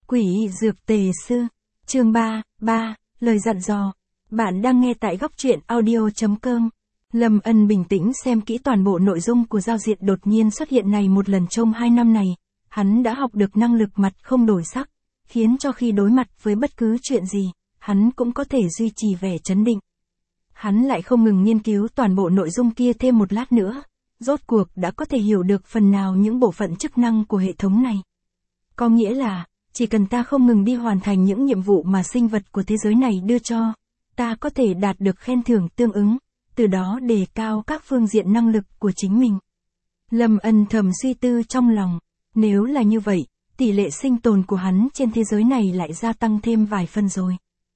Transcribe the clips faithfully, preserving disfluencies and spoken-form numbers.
Quỷ dược tề sư, chương ba, ba, lời dặn dò. Bạn đang nghe tại góc truyện audio chấm com. Lâm Ân bình tĩnh xem kỹ toàn bộ nội dung của giao diện đột nhiên xuất hiện này một lần trong hai năm này. Hắn đã học được năng lực mặt không đổi sắc, khiến cho khi đối mặt với bất cứ chuyện gì, hắn cũng có thể duy trì vẻ trấn định. Hắn lại không ngừng nghiên cứu toàn bộ nội dung kia thêm một lát nữa, rốt cuộc đã có thể hiểu được phần nào những bộ phận chức năng của hệ thống này. Có nghĩa là, chỉ cần ta không ngừng đi hoàn thành những nhiệm vụ mà sinh vật của thế giới này đưa cho, ta có thể đạt được khen thưởng tương ứng, từ đó đề cao các phương diện năng lực của chính mình. Lâm Ân thầm suy tư trong lòng, nếu là như vậy, tỷ lệ sinh tồn của hắn trên thế giới này lại gia tăng thêm vài phân rồi.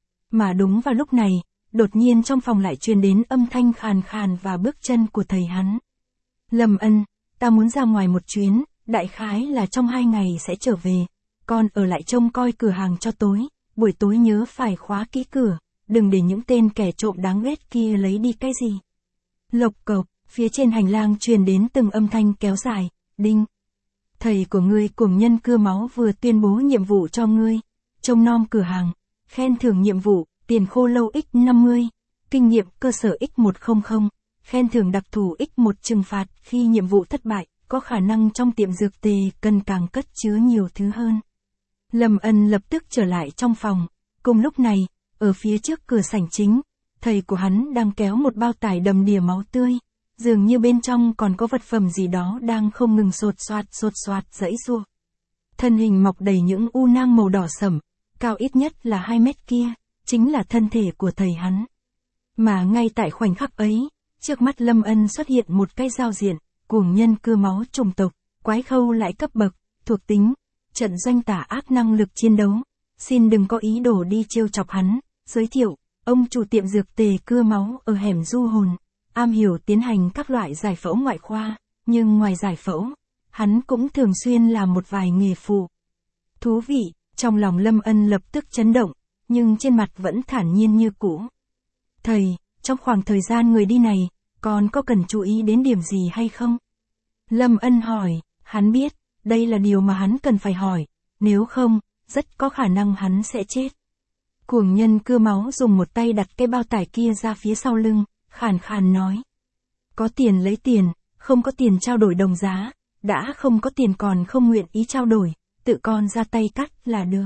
Mà đúng vào lúc này, đột nhiên trong phòng lại truyền đến âm thanh khàn khàn và bước chân của thầy hắn. Lâm Ân, ta muốn ra ngoài một chuyến, đại khái là trong hai ngày sẽ trở về. Con ở lại trông coi cửa hàng cho tối, buổi tối nhớ phải khóa kỹ cửa, đừng để những tên kẻ trộm đáng ghét kia lấy đi cái gì. Lộc cộc, phía trên hành lang truyền đến từng âm thanh kéo dài, đinh. Thầy của ngươi cùng nhân cưa máu vừa tuyên bố nhiệm vụ cho ngươi, trông nom cửa hàng, khen thưởng nhiệm vụ, tiền khô lâu x năm mươi, kinh nghiệm cơ sở x một trăm, khen thưởng đặc thù x một trừng phạt khi nhiệm vụ thất bại, có khả năng trong tiệm dược tề cần càng cất chứa nhiều thứ hơn. Lâm Ân lập tức trở lại trong phòng, cùng lúc này, ở phía trước cửa sảnh chính, thầy của hắn đang kéo một bao tải đầm đìa máu tươi, dường như bên trong còn có vật phẩm gì đó đang không ngừng sột soạt sột soạt giãy giụa. Thân hình mọc đầy những u nang màu đỏ sẫm, cao ít nhất là hai mét kia, chính là thân thể của thầy hắn. Mà ngay tại khoảnh khắc ấy, trước mắt Lâm Ân xuất hiện một cái giao diện, cuồng nhân cưa máu chủng tộc, quái khâu lại cấp bậc, thuộc tính, trận doanh tà ác năng lực chiến đấu. Xin đừng có ý đồ đi trêu chọc hắn. Giới thiệu, ông chủ tiệm dược tề cưa máu ở hẻm Du Hồn, am hiểu tiến hành các loại giải phẫu ngoại khoa, nhưng ngoài giải phẫu, hắn cũng thường xuyên làm một vài nghề phụ. Thú vị, trong lòng Lâm Ân lập tức chấn động, nhưng trên mặt vẫn thản nhiên như cũ. Thầy, trong khoảng thời gian người đi này, còn có cần chú ý đến điểm gì hay không? Lâm Ân hỏi, hắn biết, đây là điều mà hắn cần phải hỏi, nếu không, rất có khả năng hắn sẽ chết. Cuồng nhân cưa máu dùng một tay đặt cái bao tải kia ra phía sau lưng, khàn khàn nói. Có tiền lấy tiền, không có tiền trao đổi đồng giá, đã không có tiền còn không nguyện ý trao đổi, tự con ra tay cắt là được.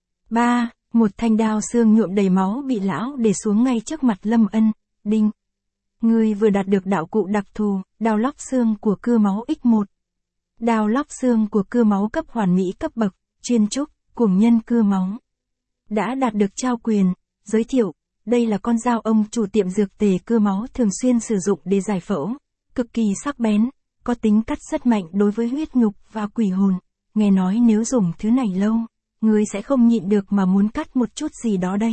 Ba, một thanh đao xương nhuộm đầy máu bị lão để xuống ngay trước mặt Lâm Ân, đinh. Ngươi vừa đạt được đạo cụ đặc thù, đao lóc xương của cưa máu x một. Đao lóc xương của cưa máu cấp hoàn mỹ cấp bậc, chuyên trúc, cuồng nhân cưa máu. Đã đạt được trao quyền, giới thiệu, đây là con dao ông chủ tiệm dược tề cưa máu thường xuyên sử dụng để giải phẫu, cực kỳ sắc bén, có tính cắt rất mạnh đối với huyết nhục và quỷ hồn, nghe nói nếu dùng thứ này lâu, ngươi sẽ không nhịn được mà muốn cắt một chút gì đó đấy.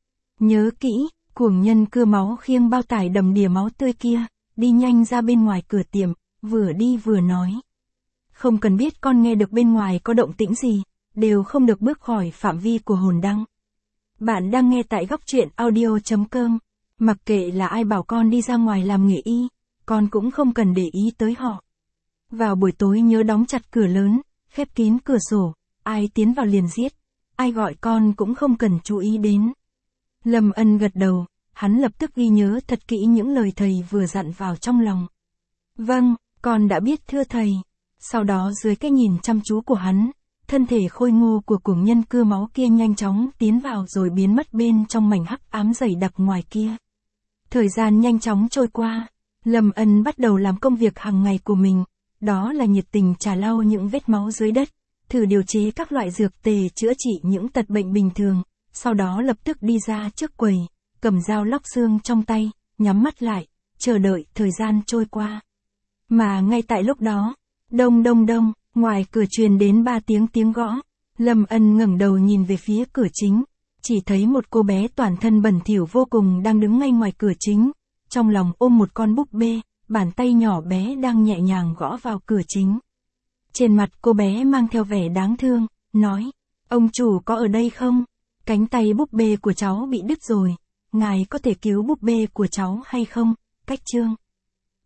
Nhớ kỹ, cuồng nhân cưa máu khiêng bao tải đầm đìa máu tươi kia, đi nhanh ra bên ngoài cửa tiệm, vừa đi vừa nói. Không cần biết con nghe được bên ngoài có động tĩnh gì, đều không được bước khỏi phạm vi của hồn đăng. Bạn đang nghe tại góc truyện audio chấm com, mặc kệ là ai bảo con đi ra ngoài làm nghề y, con cũng không cần để ý tới họ. Vào buổi tối nhớ đóng chặt cửa lớn, khép kín cửa sổ, ai tiến vào liền giết, ai gọi con cũng không cần chú ý đến. Lâm Ân gật đầu, hắn lập tức ghi nhớ thật kỹ những lời thầy vừa dặn vào trong lòng. Vâng, con đã biết thưa thầy. Sau đó dưới cái nhìn chăm chú của hắn, thân thể khôi ngô của cuồng nhân cưa máu kia nhanh chóng tiến vào rồi biến mất bên trong mảnh hắc ám dày đặc ngoài kia. Thời gian nhanh chóng trôi qua, Lâm Ân bắt đầu làm công việc hàng ngày của mình, đó là nhiệt tình trà lau những vết máu dưới đất, thử điều chế các loại dược tề chữa trị những tật bệnh bình thường, sau đó lập tức đi ra trước quầy, cầm dao lóc xương trong tay, nhắm mắt lại, chờ đợi thời gian trôi qua. Mà ngay tại lúc đó, đông đông đông, ngoài cửa truyền đến ba tiếng tiếng gõ. Lâm Ân ngẩng đầu nhìn về phía cửa chính, chỉ thấy một cô bé toàn thân bẩn thỉu vô cùng đang đứng ngay ngoài cửa chính, trong lòng ôm một con búp bê, bàn tay nhỏ bé đang nhẹ nhàng gõ vào cửa chính. Trên mặt cô bé mang theo vẻ đáng thương, nói, ông chủ có ở đây không? Cánh tay búp bê của cháu bị đứt rồi, ngài có thể cứu búp bê của cháu hay không? Cách chương.